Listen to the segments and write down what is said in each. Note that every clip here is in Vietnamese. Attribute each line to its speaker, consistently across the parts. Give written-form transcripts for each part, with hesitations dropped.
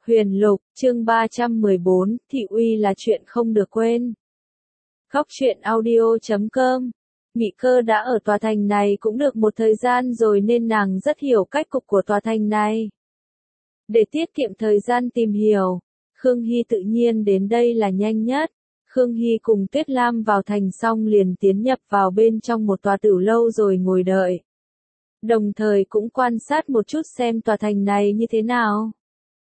Speaker 1: Huyền Lục, chương 314, thị uy là chuyện không được quên. Góc truyện audio.com. Mị Cơ đã ở tòa thành này cũng được một thời gian rồi nên nàng rất hiểu cách cục của tòa thành này. Để tiết kiệm thời gian tìm hiểu, Khương Hy tự nhiên đến đây là nhanh nhất. Khương Hy cùng Tuyết Lam vào thành xong liền tiến nhập vào bên trong một tòa tửu lâu rồi ngồi đợi. Đồng thời cũng quan sát một chút xem tòa thành này như thế nào.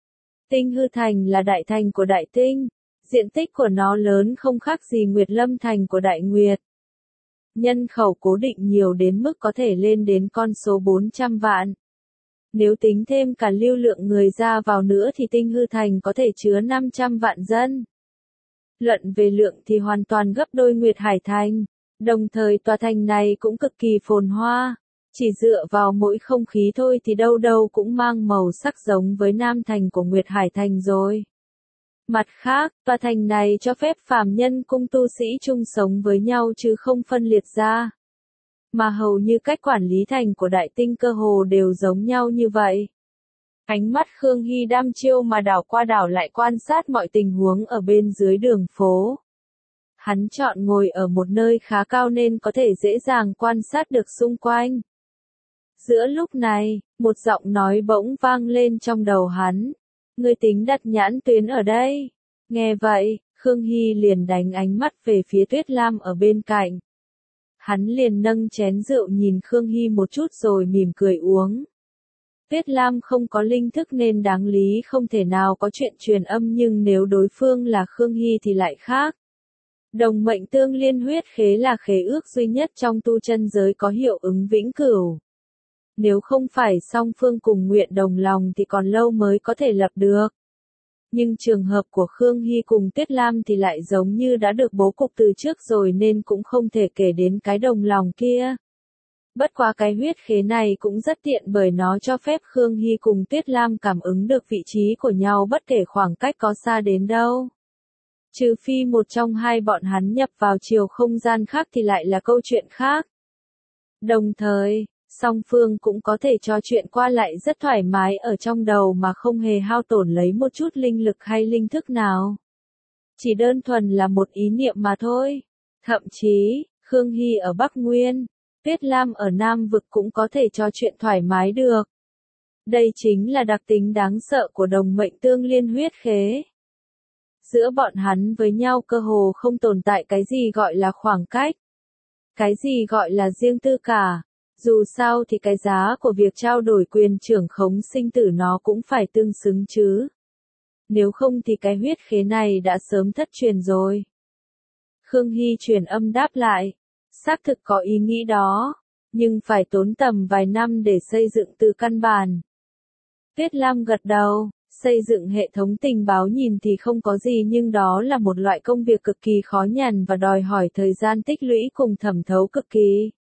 Speaker 1: Tinh Hư Thành là đại thành của Đại Tinh, diện tích của nó lớn không khác gì Nguyệt Lâm Thành của Đại Nguyệt. Nhân khẩu cố định nhiều đến mức có thể lên đến con số 400 vạn. Nếu tính thêm cả lưu lượng người ra vào nữa thì Tinh Hư Thành có thể chứa 500 vạn dân. Luận về lượng thì hoàn toàn gấp đôi Nguyệt Hải Thành, đồng thời tòa thành này cũng cực kỳ phồn hoa. Chỉ dựa vào mỗi không khí thôi thì đâu đâu cũng mang màu sắc giống với Nam Thành của Nguyệt Hải Thành rồi. Mặt khác, tòa thành này cho phép phàm nhân cung tu sĩ chung sống với nhau chứ không phân liệt ra. Mà hầu như cách quản lý thành của Đại Tinh cơ hồ đều giống nhau như vậy. Ánh mắt Khương Hy đăm chiêu mà đảo qua đảo lại quan sát mọi tình huống ở bên dưới đường phố. Hắn chọn ngồi ở một nơi khá cao nên có thể dễ dàng quan sát được xung quanh. Giữa lúc này, một giọng nói bỗng vang lên trong đầu hắn. Ngươi tính đặt nhãn tuyến ở đây. Nghe vậy, Khương Hy liền đánh ánh mắt về phía Tuyết Lam ở bên cạnh. Hắn liền nâng chén rượu nhìn Khương Hy một chút rồi mỉm cười uống. Tuyết Lam không có linh thức nên đáng lý không thể nào có chuyện truyền âm, nhưng nếu đối phương là Khương Hy thì lại khác. Đồng mệnh tương liên huyết khế là khế ước duy nhất trong tu chân giới có hiệu ứng vĩnh cửu. Nếu không phải song phương cùng nguyện đồng lòng thì còn lâu mới có thể lập được. Nhưng trường hợp của Khương Hy cùng Tuyết Lam thì lại giống như đã được bố cục từ trước rồi nên cũng không thể kể đến cái đồng lòng kia. Bất quá cái huyết khế này cũng rất tiện bởi nó cho phép Khương Hy cùng Tuyết Lam cảm ứng được vị trí của nhau bất kể khoảng cách có xa đến đâu. Trừ phi một trong hai bọn hắn nhập vào chiều không gian khác thì lại là câu chuyện khác. Đồng thời, song phương cũng có thể trò chuyện qua lại rất thoải mái ở trong đầu mà không hề hao tổn lấy một chút linh lực hay linh thức nào. Chỉ đơn thuần là một ý niệm mà thôi. Thậm chí, Khương Hy ở Bắc Nguyên, Tuyết Lam ở Nam Vực cũng có thể trò chuyện thoải mái được. Đây chính là đặc tính đáng sợ của đồng mệnh tương liên huyết khế. Giữa bọn hắn với nhau cơ hồ không tồn tại cái gì gọi là khoảng cách. Cái gì gọi là riêng tư cả. Dù sao thì cái giá của việc trao đổi quyền trưởng khống sinh tử nó cũng phải tương xứng chứ. Nếu không thì cái huyết khế này đã sớm thất truyền rồi. Khương Hy truyền âm đáp lại. Xác thực có ý nghĩ đó, nhưng phải tốn tầm vài năm để xây dựng từ căn bản. Tuyết Lam gật đầu, xây dựng hệ thống tình báo nhìn thì không có gì nhưng đó là một loại công việc cực kỳ khó nhằn và đòi hỏi thời gian tích lũy cùng thẩm thấu cực kỳ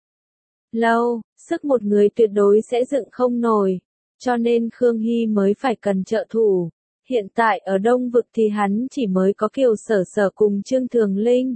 Speaker 1: lâu, sức một người tuyệt đối sẽ dựng không nổi, cho nên Khương Hy mới phải cần trợ thủ. Hiện tại ở Đông Vực thì hắn chỉ mới có Kiều Sở Sở cùng Trương Thường Linh.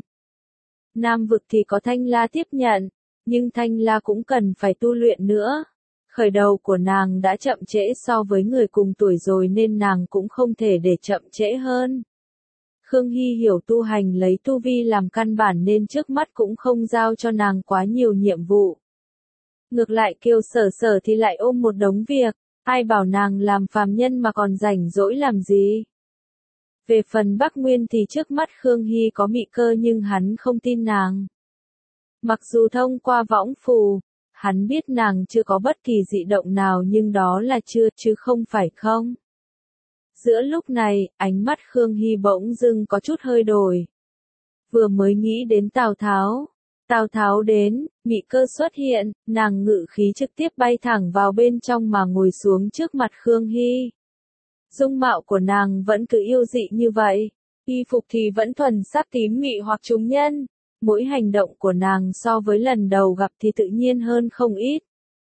Speaker 1: Nam Vực thì có Thanh La tiếp nhận, nhưng Thanh La cũng cần phải tu luyện nữa. Khởi đầu của nàng đã chậm trễ so với người cùng tuổi rồi nên nàng cũng không thể để chậm trễ hơn. Khương Hy hiểu tu hành lấy tu vi làm căn bản nên trước mắt cũng không giao cho nàng quá nhiều nhiệm vụ. Ngược lại Kiều Sở Sở thì lại ôm một đống việc, ai bảo nàng làm phàm nhân mà còn rảnh rỗi làm gì. Về phần Bắc Nguyên thì trước mắt Khương Hy có Mị Cơ nhưng hắn không tin nàng. Mặc dù thông qua võng phù, hắn biết nàng chưa có bất kỳ dị động nào nhưng đó là chưa chứ không phải không. Giữa lúc này, ánh mắt Khương Hy bỗng dưng có chút hơi đổi. Vừa mới nghĩ đến Tào Tháo. Tào Tháo đến, Mị Cơ xuất hiện, nàng ngự khí trực tiếp bay thẳng vào bên trong mà ngồi xuống trước mặt Khương Hy. Dung mạo của nàng vẫn cứ yêu dị như vậy, y phục thì vẫn thuần sắc tím mị hoặc trúng nhân. Mỗi hành động của nàng so với lần đầu gặp thì tự nhiên hơn không ít.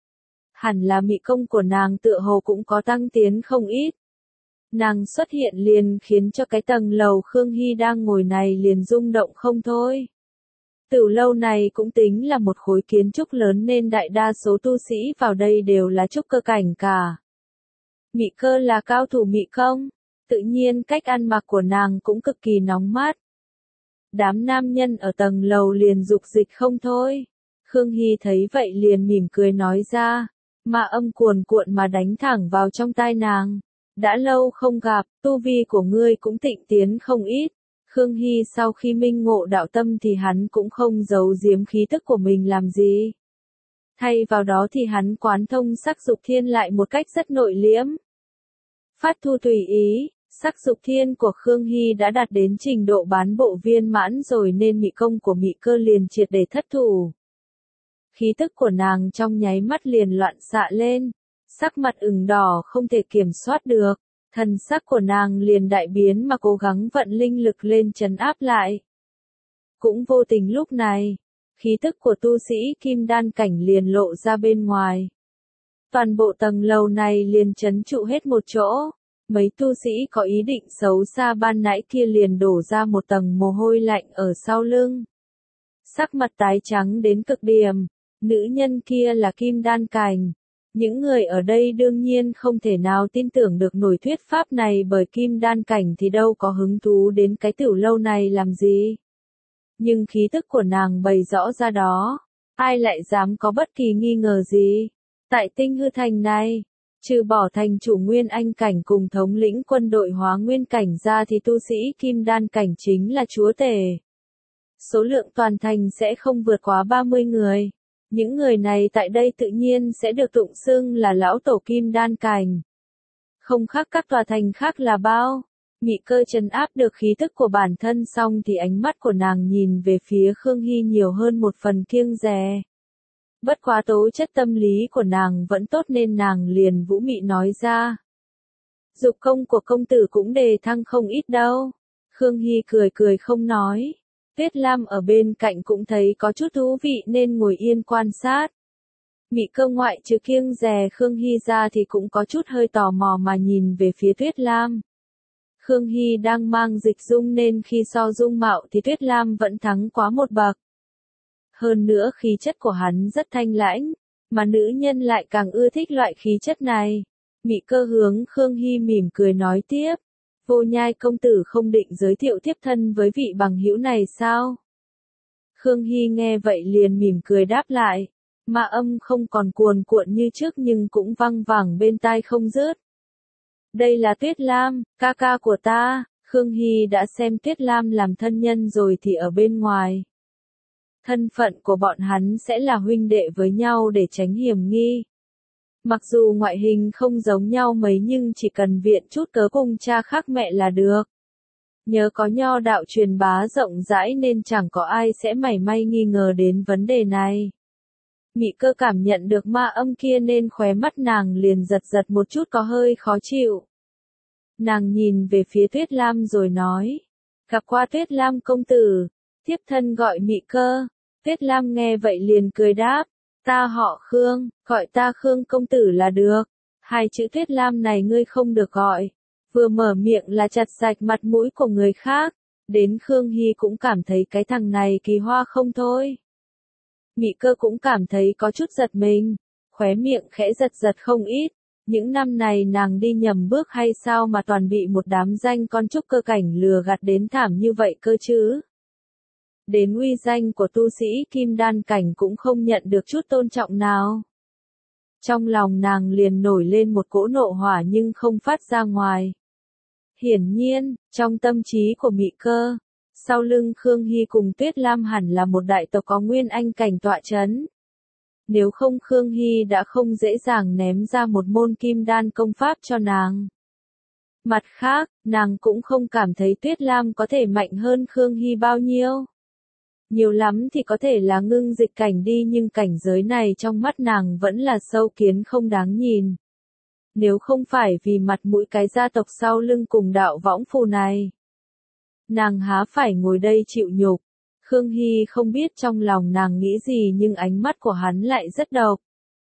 Speaker 1: Hẳn là mị công của nàng tựa hồ cũng có tăng tiến không ít. Nàng xuất hiện liền khiến cho cái tầng lầu Khương Hy đang ngồi này liền rung động không thôi. Tửu lâu này cũng tính là một khối kiến trúc lớn nên đại đa số tu sĩ vào đây đều là trúc cơ cảnh cả. Mị Cơ là cao thủ mị công. tự nhiên cách ăn mặc của nàng cũng cực kỳ nóng mát. Đám nam nhân ở tầng lầu liền dục dịch không thôi. Khương Hy thấy vậy liền mỉm cười nói ra, mà âm cuồn cuộn mà đánh thẳng vào trong tai nàng. Đã lâu không gặp, tu vi của ngươi cũng tịnh tiến không ít. Khương Hy sau khi minh ngộ đạo tâm thì hắn cũng không giấu giếm khí tức của mình làm gì. Thay vào đó thì hắn quán thông sắc dục thiên lại một cách rất nội liễm. Phát thu tùy ý, sắc dục thiên của Khương Hy đã đạt đến trình độ bán bộ viên mãn rồi nên mị công của mị cơ liền triệt để thất thủ. Khí tức của nàng trong nháy mắt liền loạn xạ lên, sắc mặt ửng đỏ không thể kiểm soát được, thần sắc của nàng liền đại biến mà cố gắng vận linh lực lên trấn áp lại. Cũng vô tình lúc này, khí tức của tu sĩ kim đan cảnh liền lộ ra bên ngoài. Toàn bộ tầng lầu này liền trấn trụ hết một chỗ, mấy tu sĩ có ý định xấu xa ban nãy kia liền đổ ra một tầng mồ hôi lạnh ở sau lưng. Sắc mặt tái trắng đến cực điểm, nữ nhân kia là kim đan cảnh. Những người ở đây đương nhiên không thể nào tin tưởng được nổi thuyết pháp này bởi kim đan cảnh thì đâu có hứng thú đến cái tiểu lâu này làm gì. Nhưng khí tức của nàng bày rõ ra đó, ai lại dám có bất kỳ nghi ngờ gì. Tại Tinh Hư Thành này, trừ bỏ thành chủ Nguyên Anh cảnh cùng thống lĩnh quân đội Hóa Nguyên cảnh ra thì tu sĩ kim đan cảnh chính là chúa tể. Số lượng toàn thành sẽ không vượt quá 30 người. Những người này tại đây tự nhiên sẽ được tụng xưng là lão tổ kim đan cảnh. Không khác các tòa thành khác là bao. Mị cơ trấn áp được khí tức của bản thân xong thì ánh mắt của nàng nhìn về phía Khương Hy nhiều hơn một phần kiêng dè. Bất quá tố chất tâm lý của nàng vẫn tốt nên nàng liền vũ mị nói ra. Dục công của công tử cũng đề thăng không ít đâu. Khương Hy cười cười không nói. Tuyết Lam ở bên cạnh cũng thấy có chút thú vị nên ngồi yên quan sát. Mị cơ ngoại trừ kiêng dè Khương Hy ra thì cũng có chút hơi tò mò mà nhìn về phía Tuyết Lam. Khương Hy đang mang dịch dung nên khi so dung mạo thì Tuyết Lam vẫn thắng quá một bậc. Hơn nữa khí chất của hắn rất thanh lãnh, mà nữ nhân lại càng ưa thích loại khí chất này. Mị cơ hướng Khương Hy mỉm cười nói tiếp. Vô Nhai công tử không định giới thiệu tiếp thân với vị bằng hữu này sao? Khương Hy nghe vậy liền mỉm cười đáp lại. Mà âm không còn cuồn cuộn như trước nhưng cũng văng vẳng bên tai không dứt. Đây là Tuyết Lam, ca ca của ta. Khương Hy đã xem Tuyết Lam làm thân nhân rồi thì ở bên ngoài. Thân phận của bọn hắn sẽ là huynh đệ với nhau để tránh hiểm nghi. Mặc dù ngoại hình không giống nhau mấy nhưng chỉ cần viện chút cớ cùng cha khác mẹ là được. Nhớ có nho đạo truyền bá rộng rãi nên chẳng có ai sẽ mảy may nghi ngờ đến vấn đề này. Mị cơ cảm nhận được ma âm kia nên khóe mắt nàng liền giật giật một chút có hơi khó chịu. Nàng nhìn về phía Tuyết Lam rồi nói. Gặp qua Tuyết Lam công tử. Tiếp thân gọi Mị cơ. Tuyết Lam nghe vậy liền cười đáp. Ta họ Khương, gọi ta Khương công tử là được. Hai chữ Tuyết Lam này ngươi không được gọi. Vừa mở miệng là chặt sạch mặt mũi của người khác. Đến Khương Hy cũng cảm thấy cái thằng này kỳ hoa không thôi. Mị cơ cũng cảm thấy có chút giật mình. Khóe miệng khẽ giật giật không ít. Những năm này nàng đi nhầm bước hay sao mà toàn bị một đám danh con trúc cơ cảnh lừa gạt đến thảm như vậy cơ chứ. Đến uy danh của tu sĩ kim đan cảnh cũng không nhận được chút tôn trọng nào. Trong lòng nàng liền nổi lên một cỗ nộ hỏa nhưng không phát ra ngoài. Hiển nhiên, trong tâm trí của Mị cơ, sau lưng Khương Hy cùng Tuyết Lam hẳn là một đại tộc có nguyên anh cảnh tọa chấn. Nếu không Khương Hy đã không dễ dàng ném ra một môn kim đan công pháp cho nàng. Mặt khác, nàng cũng không cảm thấy Tuyết Lam có thể mạnh hơn Khương Hy bao nhiêu. Nhiều lắm thì có thể là ngưng dịch cảnh đi nhưng cảnh giới này trong mắt nàng vẫn là sâu kiến không đáng nhìn. Nếu không phải vì mặt mũi cái gia tộc sau lưng cùng đạo võng phù này, nàng há phải ngồi đây chịu nhục. Khương Hy không biết trong lòng nàng nghĩ gì nhưng ánh mắt của hắn lại rất độc.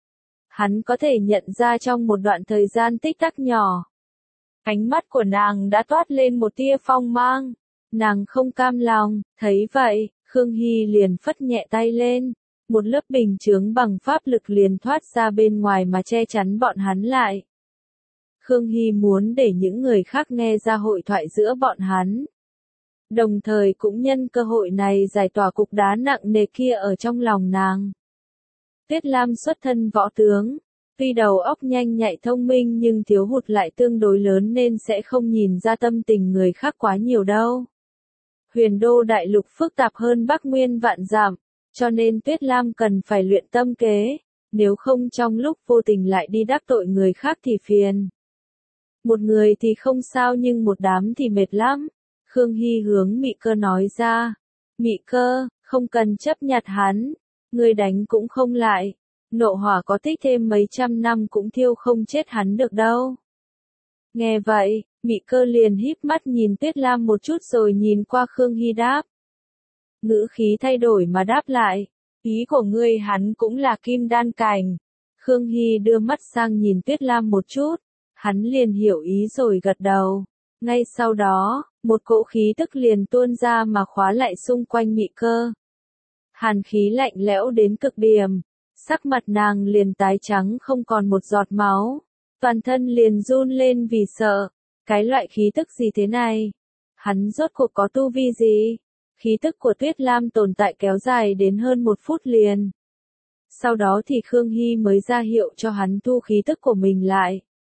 Speaker 1: Hắn có thể nhận ra trong một đoạn thời gian tích tắc nhỏ. Ánh mắt của nàng đã toát lên một tia phong mang. Nàng không cam lòng, thấy vậy, Khương Hy liền phất nhẹ tay lên. Một lớp bình chướng bằng pháp lực liền thoát ra bên ngoài mà che chắn bọn hắn lại. Khương Hy muốn để những người khác nghe ra hội thoại giữa bọn hắn. Đồng thời cũng nhân cơ hội này giải tỏa cục đá nặng nề kia ở trong lòng nàng. Tuyết Lam xuất thân võ tướng, tuy đầu óc nhanh nhạy thông minh nhưng thiếu hụt lại tương đối lớn nên sẽ không nhìn ra tâm tình người khác quá nhiều đâu. Huyền Đô đại lục phức tạp hơn Bắc Nguyên vạn dặm, cho nên Tuyết Lam cần phải luyện tâm kế, nếu không trong lúc vô tình lại đi đắc tội người khác thì phiền. Một người thì không sao nhưng một đám thì mệt lắm. Khương Hy hướng Mị Cơ nói ra. Mị Cơ, không cần chấp nhặt hắn, người đánh cũng không lại. Nộ hỏa có tích thêm mấy trăm năm cũng thiêu không chết hắn được đâu. Nghe vậy, Mị Cơ liền híp mắt nhìn Tuyết Lam một chút rồi nhìn qua Khương Hy đáp. Ngữ khí thay đổi mà đáp lại. Ý của ngươi hắn cũng là kim đan cảnh. Khương Hy đưa mắt sang nhìn Tuyết Lam một chút. Hắn liền hiểu ý rồi gật đầu. Ngay sau đó, một cỗ khí tức liền tuôn ra mà khóa lại xung quanh Mị Cơ. Hàn khí lạnh lẽo đến cực điểm. Sắc mặt nàng liền tái trắng không còn một giọt máu. Toàn thân liền run lên vì sợ. Cái loại khí tức gì thế này? Hắn rốt cuộc có tu vi gì? Khí tức của Tuyết Lam tồn tại kéo dài đến hơn 1 phút liền. Sau đó thì Khương Hy mới ra hiệu cho hắn thu khí tức của mình lại.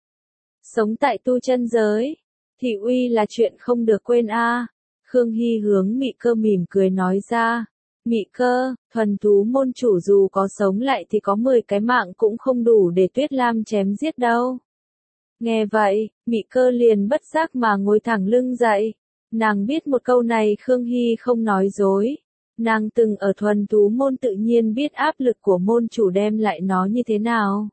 Speaker 1: Sống tại tu chân giới, thị uy là chuyện không được quên a. Khương Hy hướng Mị Cơ mỉm cười nói ra. Mị Cơ, thuần thú môn chủ dù có sống lại thì có 10 cái mạng cũng không đủ để Tuyết Lam chém giết đâu. Nghe vậy, Mị Cơ liền bất giác mà ngồi thẳng lưng dậy. Nàng biết một câu này Khương Hy không nói dối. Nàng từng ở thuần thú môn tự nhiên biết áp lực của môn chủ đem lại nó như thế nào.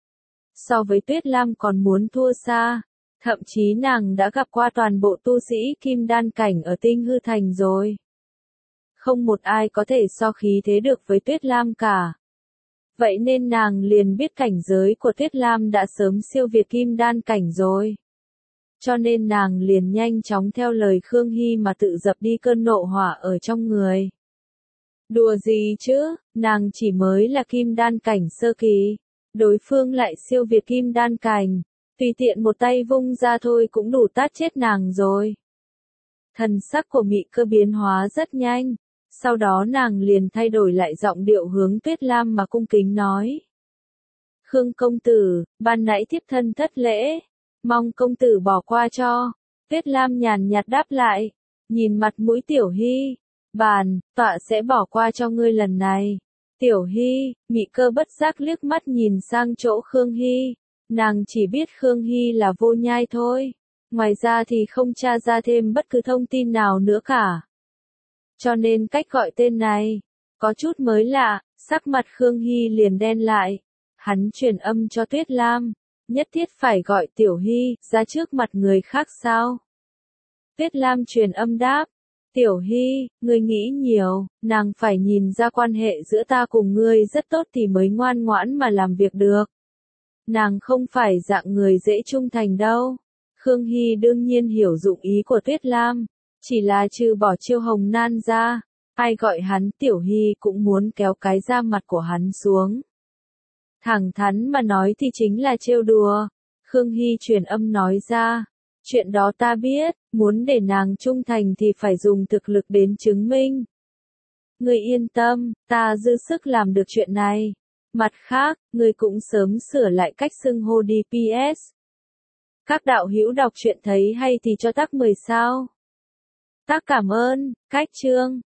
Speaker 1: So với Tuyết Lam còn muốn thua xa. Thậm chí nàng đã gặp qua toàn bộ tu sĩ kim đan cảnh ở Tinh Hư Thành rồi. Không một ai có thể so khí thế được với Tuyết Lam cả. Vậy nên nàng liền biết cảnh giới của Tuyết Lam đã sớm siêu việt kim đan cảnh rồi. Cho nên nàng liền nhanh chóng theo lời Khương Hy mà tự dập đi cơn nộ hỏa ở trong người. Đùa gì chứ, nàng chỉ mới là kim đan cảnh sơ kỳ. Đối phương lại siêu việt kim đan cảnh. Tùy tiện một tay vung ra thôi cũng đủ tát chết nàng rồi. Thần sắc của Mị Cơ biến hóa rất nhanh. Sau đó nàng liền thay đổi lại giọng điệu hướng Tuyết Lam mà cung kính nói. Khương công tử, ban nãy thiếp thân thất lễ. Mong công tử bỏ qua cho. Tuyết Lam nhàn nhạt đáp lại. Nhìn mặt mũi Tiểu Hy. Tọa sẽ bỏ qua cho ngươi lần này. Tiểu Hy, Mị Cơ bất giác liếc mắt nhìn sang chỗ Khương Hy. Nàng chỉ biết Khương Hy là vô nhai thôi. Ngoài ra thì không tra ra thêm bất cứ thông tin nào nữa cả. Cho nên cách gọi tên này, có chút mới lạ, sắc mặt Khương Hy liền đen lại. Hắn truyền âm cho Tuyết Lam, nhất thiết phải gọi Tiểu Hy ra trước mặt người khác sao? Tuyết Lam truyền âm đáp, Tiểu Hy, ngươi nghĩ nhiều, nàng phải nhìn ra quan hệ giữa ta cùng ngươi rất tốt thì mới ngoan ngoãn mà làm việc được. Nàng không phải dạng người dễ trung thành đâu. Khương Hy đương nhiên hiểu dụng ý của Tuyết Lam, chỉ là trừ bỏ Chiêu Hồng Nan ra, ai gọi hắn Tiểu Hy cũng muốn kéo cái da mặt của hắn xuống. Thẳng thắn mà nói thì chính là trêu đùa. Khương Hy truyền âm nói ra, chuyện đó ta biết, muốn để nàng trung thành thì phải dùng thực lực đến chứng minh. Ngươi yên tâm, ta dư sức làm được chuyện này. Mặt khác, ngươi cũng sớm sửa lại cách xưng hô đi PS. Các đạo hữu đọc truyện thấy hay thì cho tắc 10 sao. Tác cảm ơn, cách chương.